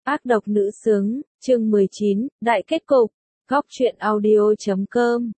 Ác độc nữ xứng, chương 19, đại kết cục, góc truyện audio.com.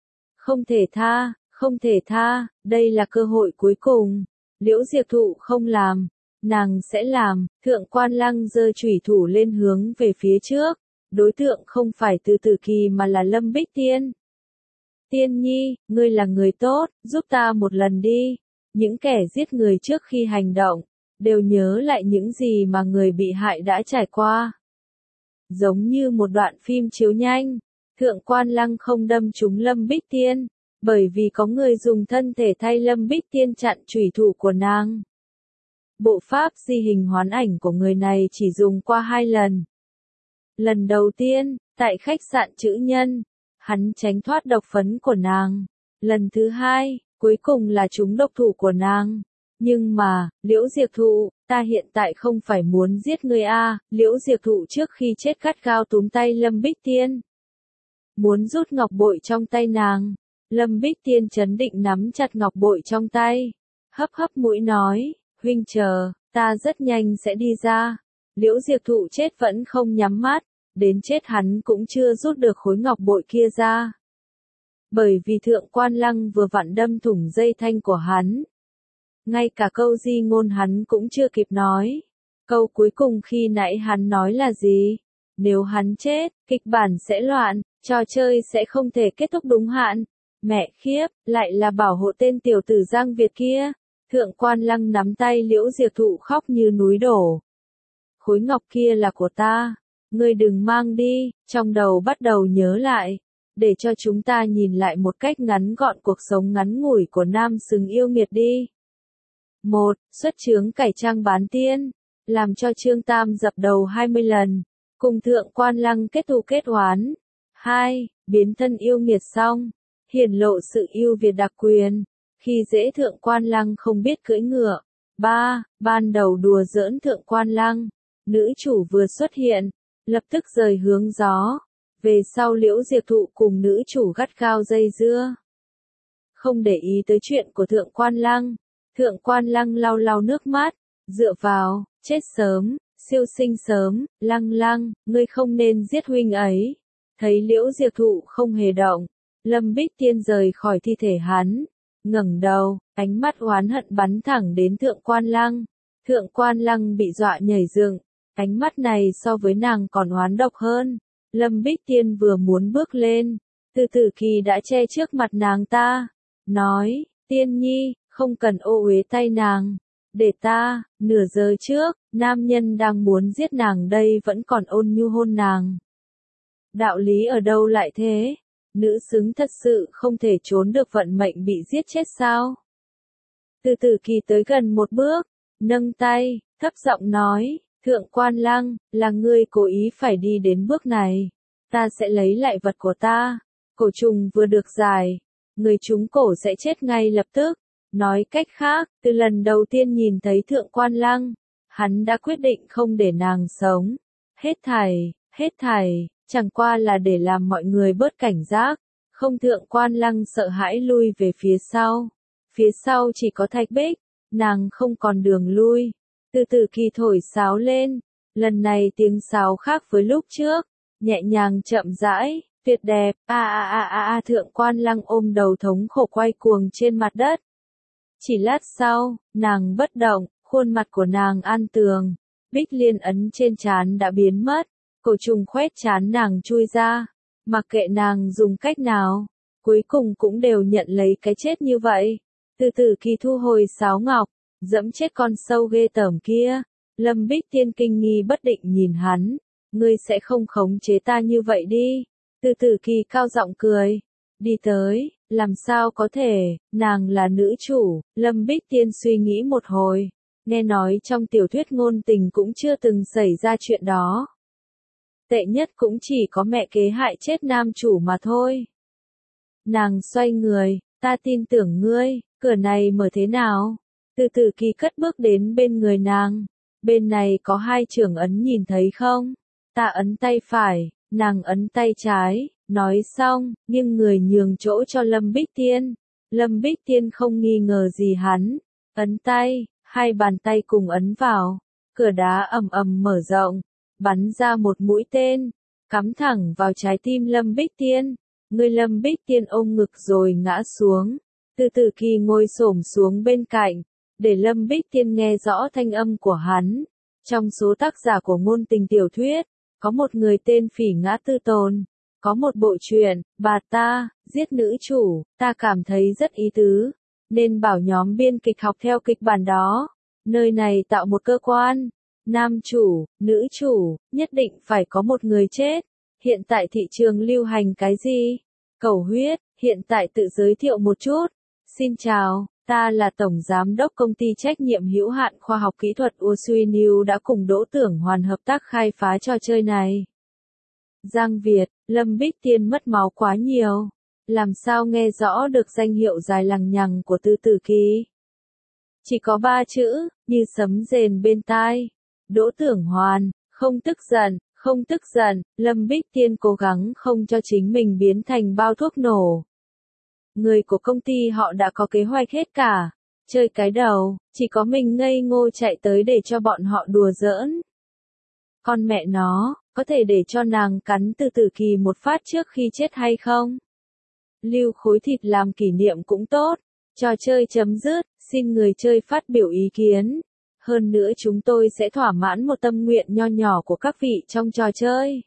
Không thể tha, đây là cơ hội cuối cùng. Liễu Diệp Thụ không làm, nàng sẽ làm. Thượng Quan Lăng giơ chủy thủ lên hướng về phía trước. Đối tượng không phải Từ Tử Kỳ mà là Lâm Bích Tiên. Tiên nhi, ngươi là người tốt, giúp ta một lần đi. Những kẻ giết người trước khi hành động, đều nhớ lại những gì mà người bị hại đã trải qua. Giống như một đoạn phim chiếu nhanh, Thượng Quan Lăng không đâm trúng Lâm Bích Tiên, bởi vì có người dùng thân thể thay Lâm Bích Tiên chặn chủy thủ của nàng. Bộ pháp di hình hoán ảnh của người này chỉ dùng qua 2 lần. Lần đầu tiên, tại khách sạn Chữ Nhân, hắn tránh thoát độc phấn của nàng. Lần thứ 2, cuối cùng là trúng độc thủ của nàng. Nhưng mà, Liễu Diệp Thụ, ta hiện tại không phải muốn giết ngươi a. Liễu Diệp Thụ trước khi chết gắt gao túm tay Lâm Bích Tiên. Muốn rút ngọc bội trong tay nàng. Lâm Bích Tiên trấn định nắm chặt ngọc bội trong tay. Hấp hấp mũi nói, huynh chờ, ta rất nhanh sẽ đi ra. Liễu Diệp Thụ chết vẫn không nhắm mắt, đến chết hắn cũng chưa rút được khối ngọc bội kia ra. Bởi vì Thượng Quan Lăng vừa vặn đâm thủng dây thanh của hắn. Ngay cả câu di ngôn hắn cũng chưa kịp nói. Câu cuối cùng khi nãy hắn nói là gì? Nếu hắn chết, kịch bản sẽ loạn, trò chơi sẽ không thể kết thúc đúng hạn. Mẹ khiếp, lại là bảo hộ tên tiểu tử Giang Việt kia. Thượng Quan Lăng nắm tay Liễu Diệp Thụ khóc như núi đổ. Khối ngọc kia là của ta, ngươi đừng mang đi. Trong đầu bắt đầu nhớ lại, để cho chúng ta nhìn lại một cách ngắn gọn cuộc sống ngắn ngủi của nam xứng yêu nghiệt đi. 1. Xuất chướng cải trang bán tiên, làm cho Trương Tam dập đầu 20 lần, cùng Thượng Quan Lăng kết thù kết oán. 2. Biến thân yêu nghiệt xong, hiển lộ sự ưu việt đặc quyền, khi dễ Thượng Quan Lăng không biết cưỡi ngựa. 3. Ban đầu đùa giỡn Thượng Quan Lăng, nữ chủ vừa xuất hiện, lập tức rời hướng gió. Về sau Liễu Diệp Thụ cùng nữ chủ gắt gao dây dưa, không để ý tới chuyện của Thượng Quan Lăng. Thượng Quan Lăng lau lau nước mắt, dựa vào, chết sớm, siêu sinh sớm. Lăng Lăng, ngươi không nên giết huynh ấy. Thấy Liễu Diệp Thụ không hề động, Lâm Bích Tiên rời khỏi thi thể hắn, ngẩng đầu, ánh mắt oán hận bắn thẳng đến Thượng Quan Lăng. Thượng Quan Lăng bị dọa nhảy dựng, ánh mắt này so với nàng còn oán độc hơn. Lâm Bích Tiên vừa muốn bước lên, Từ Tử Kỳ đã che trước mặt nàng ta, nói, Tiên nhi, không cần ô uế tay nàng, để ta. Nửa giờ trước, nam nhân đang muốn giết nàng đây vẫn còn ôn nhu hôn nàng. Đạo lý ở đâu lại thế? Nữ xứng thật sự không thể trốn được vận mệnh bị giết chết sao? Từ Tử Kỳ tới gần một bước, nâng tay, thấp giọng nói, Thượng Quan Lăng, là ngươi cố ý phải đi đến bước này. Ta sẽ lấy lại vật của ta. Cổ trùng vừa được giải, người trúng cổ sẽ chết ngay lập tức. Nói cách khác, từ lần đầu tiên nhìn thấy Thượng Quan Lăng, hắn đã quyết định không để nàng sống. Hết thảy, chẳng qua là để làm mọi người bớt cảnh giác. Không. Thượng Quan Lăng sợ hãi lui về phía sau. Phía sau chỉ có Thạch Bích, nàng không còn đường lui. Từ Tử Kỳ thổi sáo lên, lần này tiếng sáo khác với lúc trước, nhẹ nhàng chậm rãi, tuyệt đẹp. Thượng Quan Lăng ôm đầu thống khổ quay cuồng trên mặt đất. Chỉ lát sau, nàng bất động, khuôn mặt của nàng an tường, bích liên ấn trên trán đã biến mất, cổ trùng khoét trán nàng chui ra, mặc kệ nàng dùng cách nào, cuối cùng cũng đều nhận lấy cái chết như vậy. Từ Tử Kỳ thu hồi sáo ngọc, dẫm chết con sâu ghê tởm kia. Lâm Bích Tiên kinh nghi bất định nhìn hắn, ngươi sẽ không khống chế ta như vậy đi. Từ Tử Kỳ cao giọng cười, đi tới, làm sao có thể, nàng là nữ chủ. Lâm Bích Tiên suy nghĩ một hồi, nghe nói trong tiểu thuyết ngôn tình cũng chưa từng xảy ra chuyện đó. Tệ nhất cũng chỉ có mẹ kế hại chết nam chủ mà thôi. Nàng xoay người, ta tin tưởng ngươi, cửa này mở thế nào? Từ Tử Kỳ cất bước đến bên người nàng. Bên này có 2 trưởng ấn nhìn thấy không? Ta ấn tay phải, nàng ấn tay trái. Nói xong, nhưng người nhường chỗ cho Lâm Bích Tiên. Lâm Bích Tiên không nghi ngờ gì hắn. Ấn tay, 2 bàn tay cùng ấn vào. Cửa đá ầm ầm mở rộng. bắn ra một mũi tên, cắm thẳng vào trái tim Lâm Bích Tiên. Người Lâm Bích Tiên ôm ngực rồi ngã xuống. Từ Tử Kỳ ngồi xổm xuống bên cạnh, để Lâm Bích Tiên nghe rõ thanh âm của hắn. Trong số tác giả của ngôn tình tiểu thuyết, có một người tên Phỉ Ngã Tư Tồn. Có một bộ truyện, bà ta, giết nữ chủ, ta cảm thấy rất ý tứ. Nên bảo nhóm biên kịch học theo kịch bản đó. Nơi này tạo một cơ quan. Nam chủ, nữ chủ, nhất định phải có một người chết. Hiện tại thị trường lưu hành cái gì? Cầu huyết, hiện tại tự giới thiệu một chút. Xin chào, ta là Tổng Giám đốc Công ty Trách nhiệm hữu hạn Khoa học Kỹ thuật Usui New đã cùng Đỗ Tưởng Hoàn hợp tác khai phá trò chơi này. Giang Việt, Lâm Bích Tiên mất máu quá nhiều. Làm sao nghe rõ được danh hiệu dài lằng nhằng của Từ Tử Kỳ? Chỉ có 3 chữ, như sấm rền bên tai. Đỗ Tưởng Hoàn, không tức giận, không tức giận, Lâm Bích Tiên cố gắng không cho chính mình biến thành bao thuốc nổ. Người của công ty họ đã có kế hoạch hết cả. Chơi cái đầu, chỉ có mình ngây ngô chạy tới để cho bọn họ đùa giỡn. Con mẹ nó, có thể để cho nàng cắn Từ Tử Kỳ một phát trước khi chết hay không? Lưu khối thịt làm kỷ niệm cũng tốt. Trò chơi chấm dứt, xin người chơi phát biểu ý kiến. Hơn nữa chúng tôi sẽ thỏa mãn một tâm nguyện nho nhỏ của các vị trong trò chơi.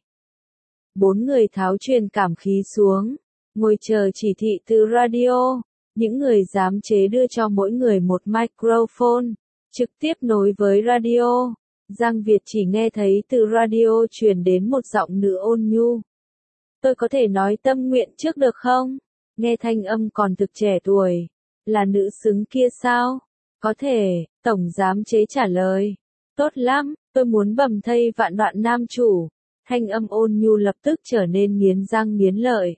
4 người tháo truyền cảm khí xuống, ngồi chờ chỉ thị từ radio. Những người giám chế đưa cho mỗi người một microphone, trực tiếp nối với radio. Giang Việt chỉ nghe thấy từ radio truyền đến một giọng nữ ôn nhu. Tôi có thể nói tâm nguyện trước được không? Nghe thanh âm còn thực trẻ tuổi. Là nữ xứng kia sao? Có thể, Tổng Giám chế trả lời. Tốt lắm, tôi muốn bầm thây vạn đoạn nam chủ. Thanh âm ôn nhu lập tức trở nên nghiến răng nghiến lợi.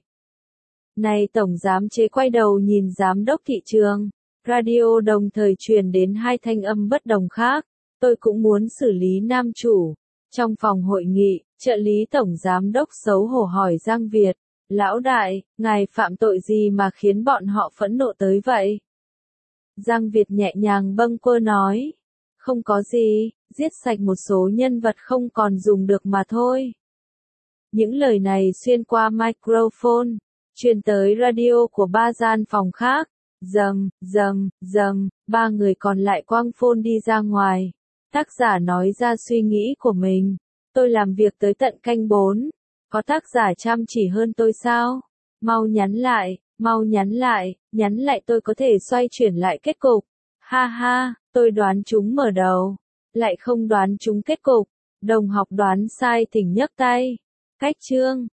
Này Tổng Giám chế quay đầu nhìn Giám đốc thị trường. Radio đồng thời truyền đến 2 thanh âm bất đồng khác. Tôi cũng muốn xử lý nam chủ. Trong phòng hội nghị, trợ lý Tổng Giám đốc xấu hổ hỏi Giang Việt. Lão đại, ngài phạm tội gì mà khiến bọn họ phẫn nộ tới vậy? Giang Việt nhẹ nhàng bâng quơ nói. Không có gì, giết sạch một số nhân vật không còn dùng được mà thôi. Những lời này xuyên qua microphone, truyền tới radio của 3 gian phòng khác. Rầm, rầm, rầm, 3 người còn lại quăng phone đi ra ngoài. Tác giả nói ra suy nghĩ của mình. Tôi làm việc tới tận canh 4. Có tác giả chăm chỉ hơn tôi sao? Mau nhắn lại, nhắn lại tôi có thể xoay chuyển lại kết cục. Ha ha, tôi đoán chúng mở đầu. Lại không đoán chúng kết cục. Đồng học đoán sai thỉnh nhấc tay. Cách chương.